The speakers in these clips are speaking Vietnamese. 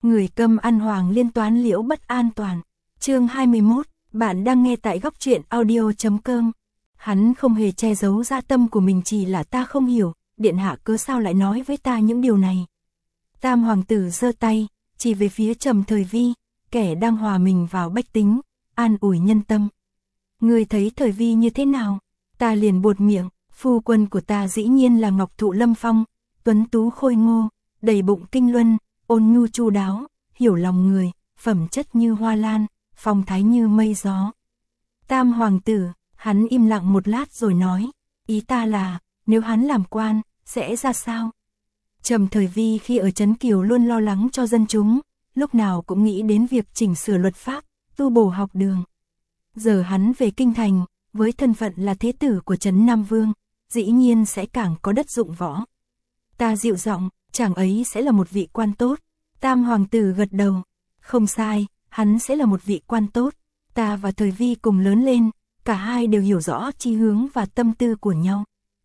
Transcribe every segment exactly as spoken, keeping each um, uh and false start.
Người câm ăn hoàng liên toán liễu bất an toàn. Chương hai mươi mốt, bạn đang nghe tại góc truyện audio chấm com. Hắn không hề che giấu dạ tâm của mình, chỉ là ta không hiểu, điện hạ cớ sao lại nói với ta những điều này. Tam hoàng tử giơ tay, chỉ về phía Trầm Thời Vi, kẻ đang hòa mình vào bách tính, an ủi nhân tâm. Ngươi thấy Thời Vi như thế nào? Ta liền buột miệng, phu quân của ta dĩ nhiên là Ngọc Thụ Lâm Phong, tuấn tú khôi ngô, đầy bụng kinh luân, ôn nhu chu đáo, hiểu lòng người, phẩm chất như hoa lan, phong thái như mây gió. Tam hoàng tử, hắn im lặng một lát rồi nói, ý ta là, nếu hắn làm quan, sẽ ra sao? Trầm Thời Vi khi ở Trấn Kiều luôn lo lắng cho dân chúng, lúc nào cũng nghĩ đến việc chỉnh sửa luật pháp, tu bổ học đường. Giờ hắn về kinh thành, với thân phận là thế tử của Trấn Nam Vương, dĩ nhiên sẽ càng có đất dụng võ. Ta dịu giọng, chàng ấy sẽ là một vị quan tốt. Tam hoàng tử gật đầu, không sai, hắn sẽ là một vị quan tốt. Ta và Thời Vi cùng lớn lên, cả hai đều hiểu rõ chí hướng và tâm tư của nhau.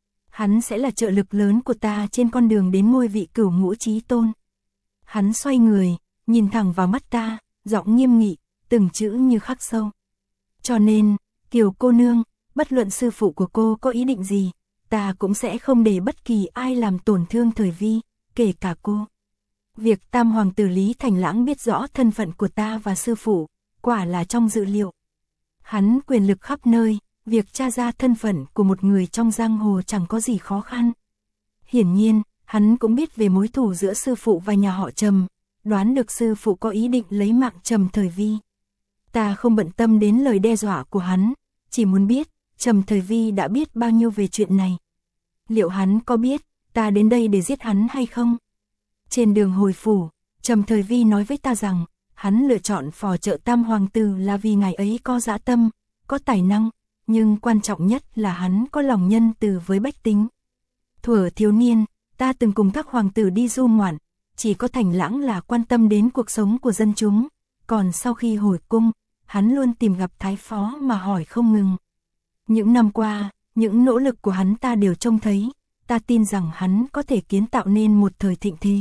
Hắn sẽ là trợ lực lớn của ta trên con đường đến ngôi vị cửu ngũ chí tôn. Hắn xoay người, nhìn thẳng vào mắt ta, giọng nghiêm nghị, từng chữ như khắc sâu. Cho nên, Kiều cô nương, bất luận sư phụ của cô có ý định gì, ta cũng sẽ không để bất kỳ ai làm tổn thương Thời Vi, kể cả cô. Việc Tam hoàng tử Lý Thành Lãng biết rõ thân phận của ta và sư phụ, quả là trong dự liệu. Hắn quyền lực khắp nơi, việc tra ra thân phận của một người trong giang hồ chẳng có gì khó khăn. Hiển nhiên, hắn cũng biết về mối thù giữa sư phụ và nhà họ Trầm, đoán được sư phụ có ý định lấy mạng Trầm Thời Vi. Ta không bận tâm đến lời đe dọa của hắn, chỉ muốn biết, Trầm Thời Vi đã biết bao nhiêu về chuyện này. Liệu hắn có biết, ta đến đây để giết hắn hay không? Trên đường hồi phủ, Trầm Thời Vi nói với ta rằng, hắn lựa chọn phò trợ Tam hoàng tử là vì ngài ấy có dã tâm, có tài năng, nhưng quan trọng nhất là hắn có lòng nhân từ với bách tính. Thuở thiếu niên, ta từng cùng các hoàng tử đi du ngoạn, chỉ có Thành Lãng là quan tâm đến cuộc sống của dân chúng, còn sau khi hồi cung, hắn luôn tìm gặp thái phó mà hỏi không ngừng. Những năm qua, những nỗ lực của hắn ta đều trông thấy, ta tin rằng hắn có thể kiến tạo nên một thời thịnh thế.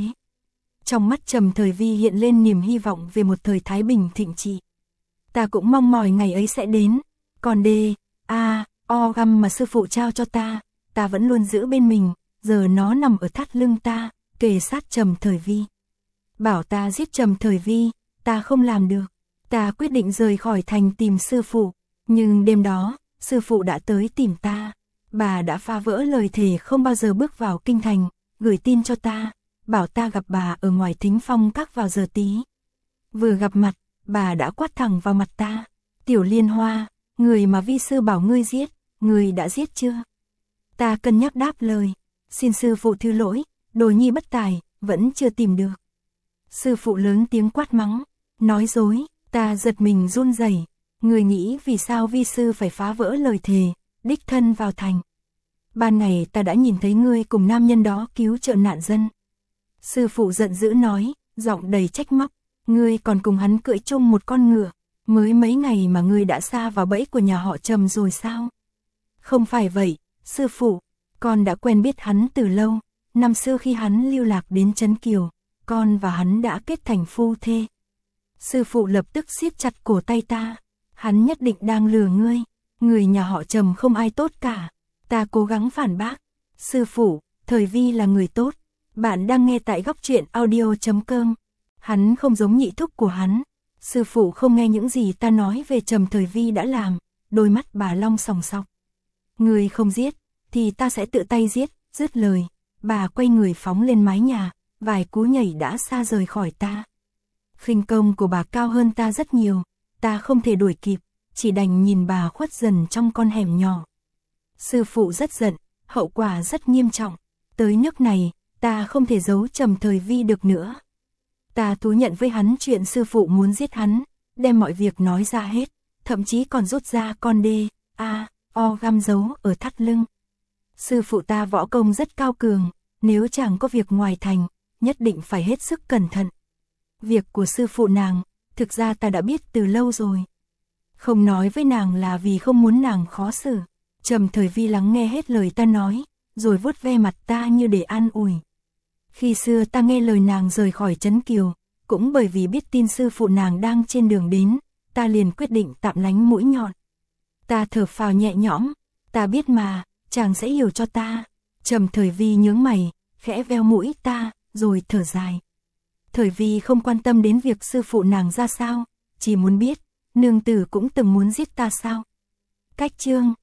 Trong mắt Trầm Thời Vi hiện lên niềm hy vọng về một thời thái bình thịnh trị. Ta cũng mong mỏi ngày ấy sẽ đến, còn đê, a, o găm mà sư phụ trao cho ta, ta vẫn luôn giữ bên mình, giờ nó nằm ở thắt lưng ta, kề sát Trầm Thời Vi. Bảo ta giết Trầm Thời Vi, ta không làm được. Ta quyết định rời khỏi thành tìm sư phụ, nhưng đêm đó, sư phụ đã tới tìm ta. Bà đã phá vỡ lời thề không bao giờ bước vào kinh thành, gửi tin cho ta, bảo ta gặp bà ở ngoài Thính Phong Các vào giờ tí. Vừa gặp mặt, bà đã quát thẳng vào mặt ta, Tiểu Liên Hoa, người mà vi sư bảo ngươi giết, ngươi đã giết chưa? Ta cân nhắc đáp lời, xin sư phụ thứ lỗi, đồ nhi bất tài, vẫn chưa tìm được. Sư phụ lớn tiếng quát mắng, nói dối. Ta giật mình run rẩy, người nghĩ vì sao vi sư phải phá vỡ lời thề, đích thân vào thành. Ban ngày ta đã nhìn thấy ngươi cùng nam nhân đó cứu trợ nạn dân. Sư phụ giận dữ nói, giọng đầy trách móc, ngươi còn cùng hắn cưỡi chung một con ngựa, mới mấy ngày mà ngươi đã sa vào bẫy của nhà họ Trầm rồi sao? Không phải vậy, sư phụ, con đã quen biết hắn từ lâu, năm xưa khi hắn lưu lạc đến Trấn Kiều, con và hắn đã kết thành phu thê. Sư phụ lập tức siết chặt cổ tay ta, hắn nhất định đang lừa ngươi, người nhà họ Trầm không ai tốt cả. Ta cố gắng phản bác, sư phụ, Thời Vi là người tốt, bạn đang nghe tại góc truyện audio chấm com. Hắn không giống nhị thúc của hắn, sư phụ không nghe những gì ta nói về Trầm Thời Vi đã làm, đôi mắt bà long sòng sọc. Người không giết, thì ta sẽ tự tay giết, dứt lời, bà quay người phóng lên mái nhà, vài cú nhảy đã xa rời khỏi ta. Khinh công của bà cao hơn ta rất nhiều, ta không thể đuổi kịp, chỉ đành nhìn bà khuất dần trong con hẻm nhỏ. Sư phụ rất giận, hậu quả rất nghiêm trọng, tới nước này, ta không thể giấu Trầm Thời Vi được nữa. Ta thú nhận với hắn chuyện sư phụ muốn giết hắn, đem mọi việc nói ra hết, thậm chí còn rút ra con đê, a, o găm giấu ở thắt lưng. Sư phụ ta võ công rất cao cường, nếu chẳng có việc ngoài thành, nhất định phải hết sức cẩn thận. Việc của sư phụ nàng, thực ra ta đã biết từ lâu rồi. Không nói với nàng là vì không muốn nàng khó xử. Trầm Thời Vi lắng nghe hết lời ta nói, rồi vuốt ve mặt ta như để an ủi. Khi xưa ta nghe lời nàng rời khỏi Trấn Kiều, Cũng bởi vì biết tin sư phụ nàng đang trên đường đến, ta liền quyết định tạm lánh mũi nhọn. Ta thở phào nhẹ nhõm, ta biết mà, chàng sẽ hiểu cho ta. Trầm Thời Vi nhướng mày, khẽ veo mũi ta, rồi thở dài. Thời Vi không quan tâm đến việc sư phụ nàng ra sao, chỉ muốn biết, nương tử cũng từng muốn giết ta sao. Cách chương